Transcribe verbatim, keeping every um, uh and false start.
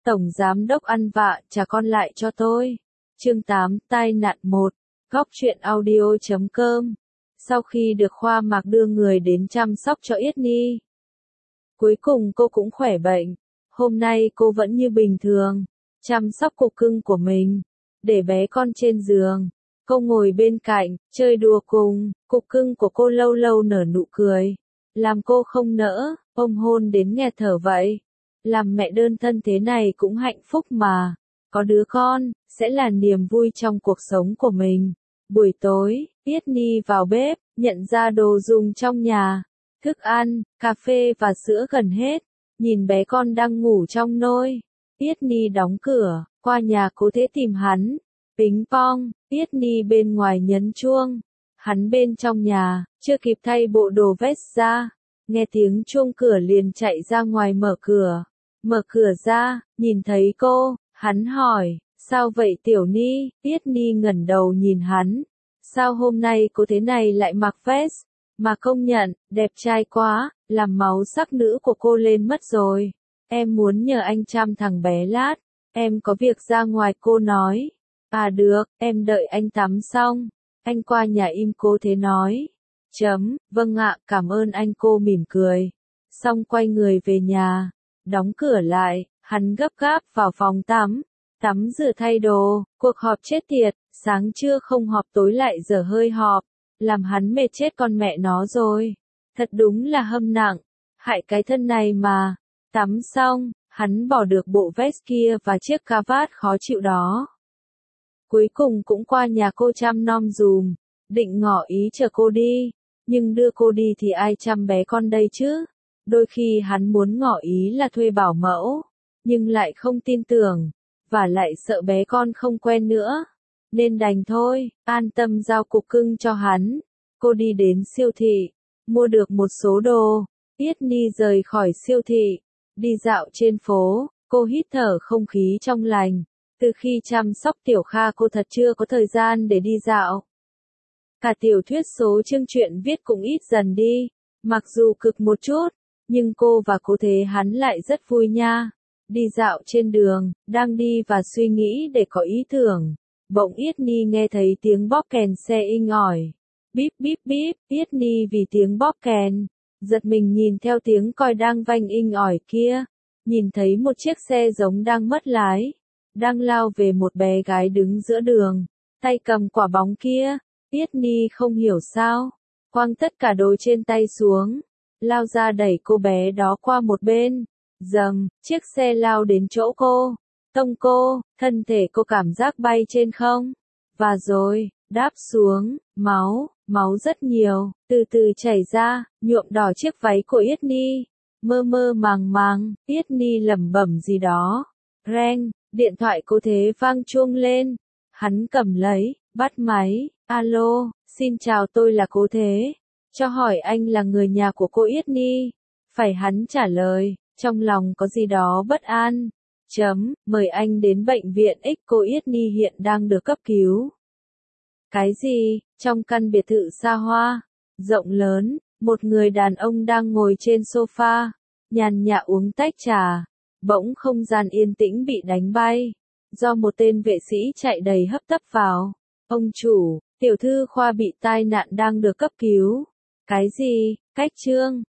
Tổng giám đốc ăn vạ, trả con lại cho tôi. Chương tám, tai nạn một. Góc truyện audio chấm com. Sau khi được khoa mạc đưa người đến chăm sóc cho Yết Nhi, cuối cùng cô cũng khỏe bệnh. Hôm nay cô vẫn như bình thường, chăm sóc cục cưng của mình, để bé con trên giường. Cô ngồi bên cạnh, chơi đùa cùng, cục cưng của cô lâu lâu nở nụ cười, làm cô không nỡ, ôm hôn đến nghẹt thở vậy. Làm mẹ đơn thân thế này cũng hạnh phúc mà, có đứa con, sẽ là niềm vui trong cuộc sống của mình. Buổi tối, Yết Nhi vào bếp, nhận ra đồ dùng trong nhà, thức ăn, cà phê và sữa gần hết, nhìn bé con đang ngủ trong nôi. Yết Nhi đóng cửa, qua nhà Cố Thế tìm hắn. Pính pong, Yết Nhi bên ngoài nhấn chuông. Hắn bên trong nhà, chưa kịp thay bộ đồ vest ra, nghe tiếng chuông cửa liền chạy ra ngoài mở cửa. Mở cửa ra, nhìn thấy cô, hắn hỏi, sao vậy Tiểu Ni? Yết Nhi ngẩng đầu nhìn hắn, sao hôm nay cô thế này lại mặc vest? Mà công nhận, đẹp trai quá, làm máu sắc nữ của cô lên mất rồi. Em muốn nhờ anh chăm thằng bé lát, em có việc ra ngoài cô nói. À được, em đợi anh tắm xong, anh qua nhà im Cố Thế nói. Chấm, vâng ạ, cảm ơn anh cô mỉm cười. Xong quay người về nhà, đóng cửa lại, hắn gấp gáp vào phòng tắm, tắm rửa thay đồ, cuộc họp chết tiệt, sáng trưa không họp tối lại giờ hơi họp, làm hắn mệt chết con mẹ nó rồi. Thật đúng là hâm nặng, hại cái thân này mà. Tắm xong, hắn bỏ được bộ vest kia và chiếc cà vạt khó chịu đó. Cuối cùng cũng qua nhà cô chăm nom dùm, định ngỏ ý chờ cô đi, nhưng đưa cô đi thì ai chăm bé con đây chứ? Đôi khi hắn muốn ngỏ ý là thuê bảo mẫu, nhưng lại không tin tưởng, và lại sợ bé con không quen nữa, nên đành thôi, an tâm giao cục cưng cho hắn. Cô đi đến siêu thị, mua được một số đồ. Yết Nhi rời khỏi siêu thị, đi dạo trên phố, cô hít thở không khí trong lành. Từ khi chăm sóc Tiểu Kha cô thật chưa có thời gian để đi dạo. Cả tiểu thuyết số chương truyện viết cũng ít dần đi, mặc dù cực một chút, nhưng cô và Cố Thế hắn lại rất vui nha. Đi dạo trên đường, đang đi và suy nghĩ để có ý tưởng. Bỗng Yết Nhi nghe thấy tiếng bóp kèn xe inh ỏi. Bíp bíp bíp, Yết Nhi vì tiếng bóp kèn, giật mình nhìn theo tiếng còi đang vang inh ỏi kia, nhìn thấy một chiếc xe giống đang mất lái, đang lao về một bé gái đứng giữa đường, tay cầm quả bóng kia. Yết Nhi không hiểu sao, quăng tất cả đồ trên tay xuống, lao ra đẩy cô bé đó qua một bên. Dầm, chiếc xe lao đến chỗ cô, tông cô, thân thể cô cảm giác bay trên không, và rồi, đáp xuống, máu, máu rất nhiều, từ từ chảy ra, nhuộm đỏ chiếc váy của Yết Nhi. Mơ mơ màng màng, Yết Nhi lẩm bẩm gì đó. Reng, điện thoại Cố Thế vang chuông lên. Hắn cầm lấy, bắt máy. Alo, xin chào, tôi là Cố Thế. Cho hỏi anh là người nhà của cô Yết Nhi. Phải hắn trả lời, trong lòng có gì đó bất an. Chấm, mời anh đến bệnh viện X, cô Yết Nhi hiện đang được cấp cứu. Cái gì? Trong căn biệt thự xa hoa, rộng lớn, một người đàn ông đang ngồi trên sofa, nhàn nhã uống tách trà. Bỗng không gian yên tĩnh bị đánh bay, do một tên vệ sĩ chạy đầy hấp tấp vào. Ông chủ, tiểu thư Khoa bị tai nạn đang được cấp cứu. Cái gì? Cách trương,